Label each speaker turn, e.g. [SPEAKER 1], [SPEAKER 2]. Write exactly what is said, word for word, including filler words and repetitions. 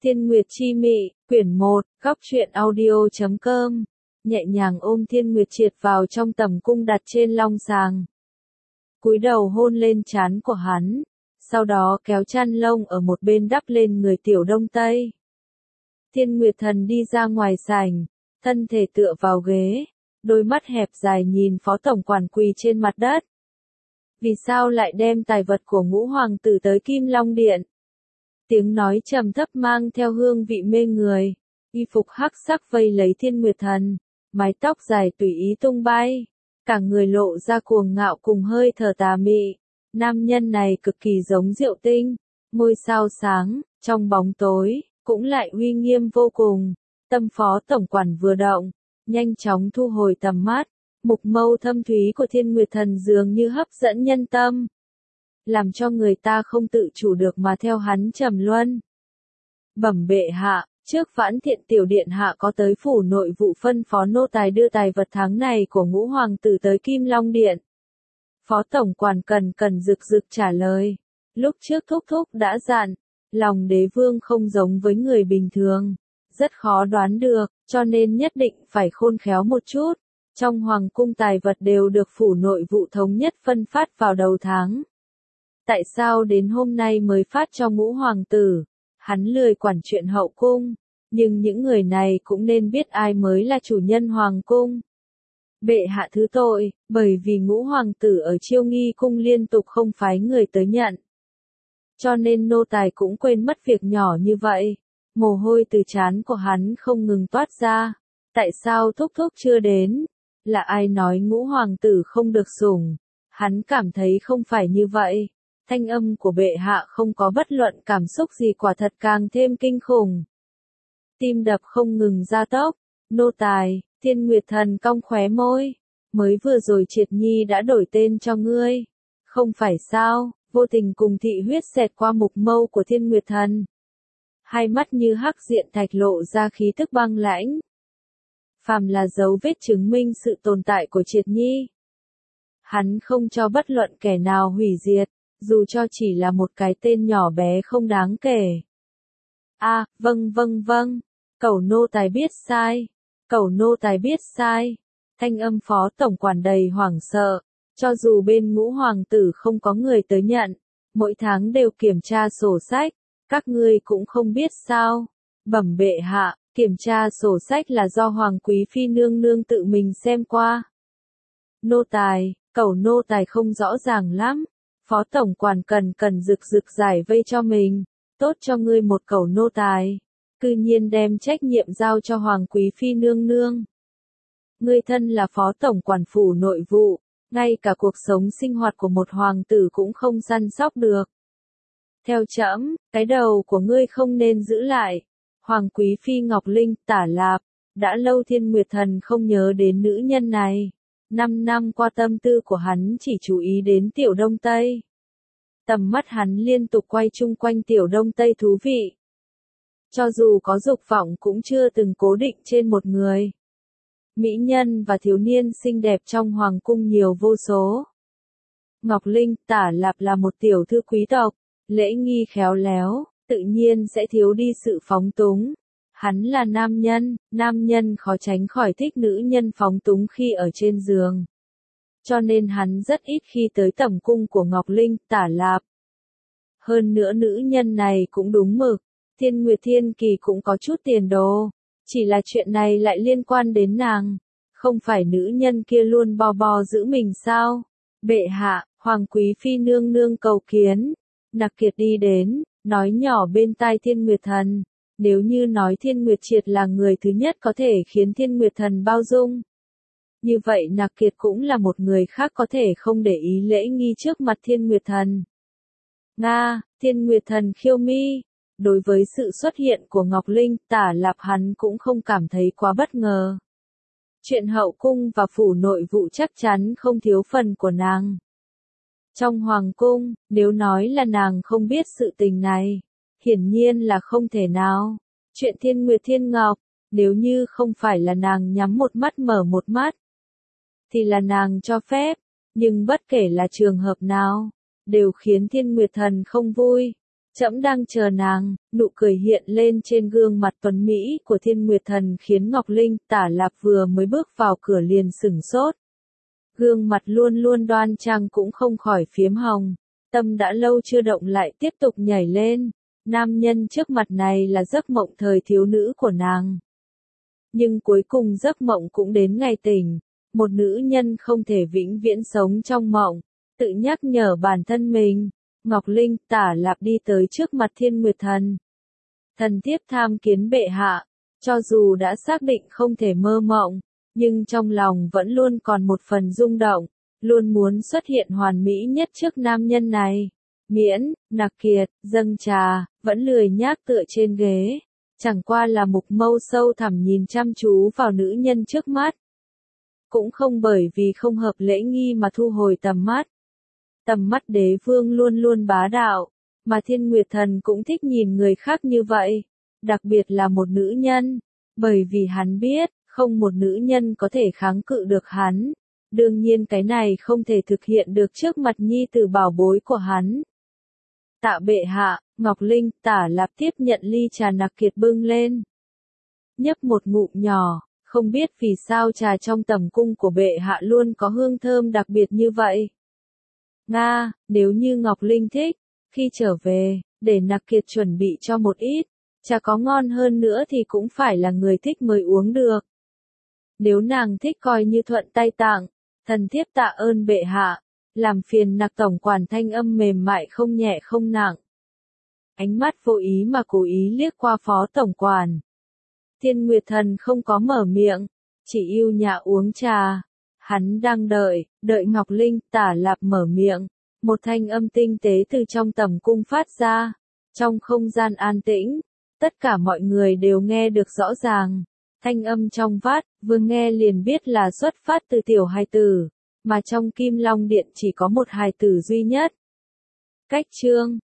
[SPEAKER 1] Thiên Nguyệt Chi Mị, quyển một, góc truyện audio chấm com, nhẹ nhàng ôm Thiên Nguyệt Triệt vào trong tầm cung đặt trên long sàng. Cúi đầu hôn lên trán của hắn, sau đó kéo chăn lông ở một bên đắp lên người Tiểu Đông Tây. Thiên Nguyệt Thần đi ra ngoài sảnh, thân thể tựa vào ghế, đôi mắt hẹp dài nhìn Phó Tổng Quản quỳ trên mặt đất. Vì sao lại đem tài vật của Ngũ Hoàng tử tới Kim Long Điện? Tiếng nói trầm thấp mang theo hương vị mê người, y phục hắc sắc vây lấy Thiên Nguyệt Thần, mái tóc dài tùy ý tung bay, cả người lộ ra cuồng ngạo cùng hơi thở tà mị. Nam nhân này cực kỳ giống Diệu Tinh, ngôi sao sáng, trong bóng tối, cũng lại uy nghiêm vô cùng. Tâm Phó Tổng Quản vừa động, nhanh chóng thu hồi tầm mắt, mục mâu thâm thúy của Thiên Nguyệt Thần dường như hấp dẫn nhân tâm, làm cho người ta không tự chủ được mà theo hắn trầm luân. Bẩm bệ hạ, trước Vãn Thiện tiểu điện hạ có tới phủ nội vụ phân phó nô tài đưa tài vật tháng này của Ngũ Hoàng tử tới Kim Long Điện. Phó Tổng Quản cần cần rực rực trả lời. Lúc trước thúc thúc đã dặn, lòng đế vương không giống với người bình thường, rất khó đoán được, cho nên nhất định phải khôn khéo một chút. Trong hoàng cung tài vật đều được phủ nội vụ thống nhất phân phát vào đầu tháng. Tại sao đến hôm nay mới phát cho Ngũ Hoàng tử? Hắn lười quản chuyện hậu cung, nhưng những người này cũng nên biết ai mới là chủ nhân hoàng cung. Bệ hạ thứ tội, bởi vì Ngũ Hoàng tử ở Chiêu Nghi cung liên tục không phái người tới nhận. Cho nên nô tài cũng quên mất việc nhỏ như vậy. Mồ hôi từ trán của hắn không ngừng toát ra. Tại sao thúc thúc chưa đến? Là ai nói Ngũ Hoàng tử không được sủng? Hắn cảm thấy không phải như vậy. Thanh âm của bệ hạ không có bất luận cảm xúc gì, quả thật càng thêm kinh khủng. Tim đập không ngừng gia tốc. Nô tài, Thiên Nguyệt Thần cong khóe môi. Mới vừa rồi Triệt Nhi đã đổi tên cho ngươi. Không phải sao? Vô tình cùng thị huyết xẹt qua mục mâu của Thiên Nguyệt Thần. Hai mắt như hắc diện thạch lộ ra khí tức băng lãnh. Phàm là dấu vết chứng minh sự tồn tại của Triệt Nhi, hắn không cho bất luận kẻ nào hủy diệt, dù cho chỉ là một cái tên nhỏ bé không đáng kể. A, à, vâng vâng vâng, cẩu nô tài biết sai, cẩu nô tài biết sai. Thanh âm Phó Tổng Quản đầy hoảng sợ, cho dù bên Ngũ Hoàng tử không có người tới nhận, mỗi tháng đều kiểm tra sổ sách, các ngươi cũng không biết sao? Bẩm bệ hạ, kiểm tra sổ sách là do Hoàng Quý Phi nương nương tự mình xem qua. Nô tài, cẩu nô tài không rõ ràng lắm. Phó Tổng Quản cần cần rực rực giải vây cho mình. Tốt cho ngươi một cẩu nô tài. Cư nhiên đem trách nhiệm giao cho Hoàng Quý Phi nương nương. Ngươi thân là Phó Tổng Quản phủ nội vụ, ngay cả cuộc sống sinh hoạt của một hoàng tử cũng không săn sóc được. Theo trẫm, cái đầu của ngươi không nên giữ lại. Hoàng Quý Phi Ngọc Linh, Tả Lạp, đã lâu Thiên Nguyệt Thần không nhớ đến nữ nhân này. Năm năm qua tâm tư của hắn chỉ chú ý đến Tiểu Đông Tây. Tầm mắt hắn liên tục quay chung quanh Tiểu Đông Tây thú vị. Cho dù có dục vọng cũng chưa từng cố định trên một người. Mỹ nhân và thiếu niên xinh đẹp trong hoàng cung nhiều vô số. Ngọc Linh, Tả Lạp là một tiểu thư quý tộc, lễ nghi khéo léo, tự nhiên sẽ thiếu đi sự phóng túng. Hắn là nam nhân, nam nhân khó tránh khỏi thích nữ nhân phóng túng khi ở trên giường. Cho nên hắn rất ít khi tới tẩm cung của Ngọc Linh, Tả Lạp. Hơn nữa nữ nhân này cũng đúng mực, Thiên Nguyệt Thiên Kỳ cũng có chút tiền đồ. Chỉ là chuyện này lại liên quan đến nàng. Không phải nữ nhân kia luôn bò bò giữ mình sao? Bệ hạ, Hoàng Quý Phi nương nương cầu kiến. Nặc Kiệt đi đến, nói nhỏ bên tai Thiên Nguyệt Thần. Nếu như nói Thiên Nguyệt Triệt là người thứ nhất có thể khiến Thiên Nguyệt Thần bao dung, như vậy Nặc Kiệt cũng là một người khác có thể không để ý lễ nghi trước mặt Thiên Nguyệt Thần. Nga, Thiên Nguyệt Thần khiêu mi. Đối với sự xuất hiện của Ngọc Linh, Tả Lạp hắn cũng không cảm thấy quá bất ngờ. Chuyện hậu cung và phủ nội vụ chắc chắn không thiếu phần của nàng. Trong hoàng cung, nếu nói là nàng không biết sự tình này, hiển nhiên là không thể nào. Chuyện Thiên Nguyệt Thiên Ngọc, nếu như không phải là nàng nhắm một mắt mở một mắt, thì là nàng cho phép, nhưng bất kể là trường hợp nào, đều khiến Thiên Nguyệt Thần không vui. Trẫm đang chờ nàng, nụ cười hiện lên trên gương mặt tuấn Mỹ của Thiên Nguyệt Thần khiến Ngọc Linh Tả Lạp vừa mới bước vào cửa liền sửng sốt. Gương mặt luôn luôn đoan trang cũng không khỏi phiếm hồng, tâm đã lâu chưa động lại tiếp tục nhảy lên, nam nhân trước mặt này là giấc mộng thời thiếu nữ của nàng. Nhưng cuối cùng giấc mộng cũng đến ngày tỉnh, một nữ nhân không thể vĩnh viễn sống trong mộng, tự nhắc nhở bản thân mình. Ngọc Linh Tả Lạp đi tới trước mặt Thiên Nguyệt Thần. Thần thiếp tham kiến bệ hạ, cho dù đã xác định không thể mơ mộng, nhưng trong lòng vẫn luôn còn một phần rung động, luôn muốn xuất hiện hoàn mỹ nhất trước nam nhân này. Miễn, Nặc Kiệt, dâng trà, vẫn lười nhác tựa trên ghế, chẳng qua là mục mâu sâu thẳm nhìn chăm chú vào nữ nhân trước mắt. Cũng không bởi vì không hợp lễ nghi mà thu hồi tầm mắt. Tầm mắt đế vương luôn luôn bá đạo, mà Thiên Nguyệt Thần cũng thích nhìn người khác như vậy, đặc biệt là một nữ nhân, bởi vì hắn biết, không một nữ nhân có thể kháng cự được hắn. Đương nhiên cái này không thể thực hiện được trước mặt nhi tử bảo bối của hắn. Tạ bệ hạ, Ngọc Linh Tả Lạp tiếp nhận ly trà Nặc Kiệt bưng lên. Nhấp một ngụm nhỏ, không biết vì sao trà trong tầm cung của bệ hạ luôn có hương thơm đặc biệt như vậy. Nga, nếu như Ngọc Linh thích, khi trở về, để Nặc Kiệt chuẩn bị cho một ít, trà có ngon hơn nữa thì cũng phải là người thích mới uống được. Nếu nàng thích coi như thuận tay tặng, thần thiếp tạ ơn bệ hạ, làm phiền Nặc tổng quản thanh âm mềm mại không nhẹ không nặng. Ánh mắt vô ý mà cố ý liếc qua phó tổng quản. Thiên Nguyệt Thần không có mở miệng, chỉ yêu nhã uống trà. Hắn đang đợi, đợi Ngọc Linh Tả Lạp mở miệng, một thanh âm tinh tế từ trong tầm cung phát ra. Trong không gian an tĩnh, tất cả mọi người đều nghe được rõ ràng. Thanh âm trong vát, vừa nghe liền biết là xuất phát từ tiểu hài tử, mà trong Kim Long Điện chỉ có một hài tử duy nhất. Cách chương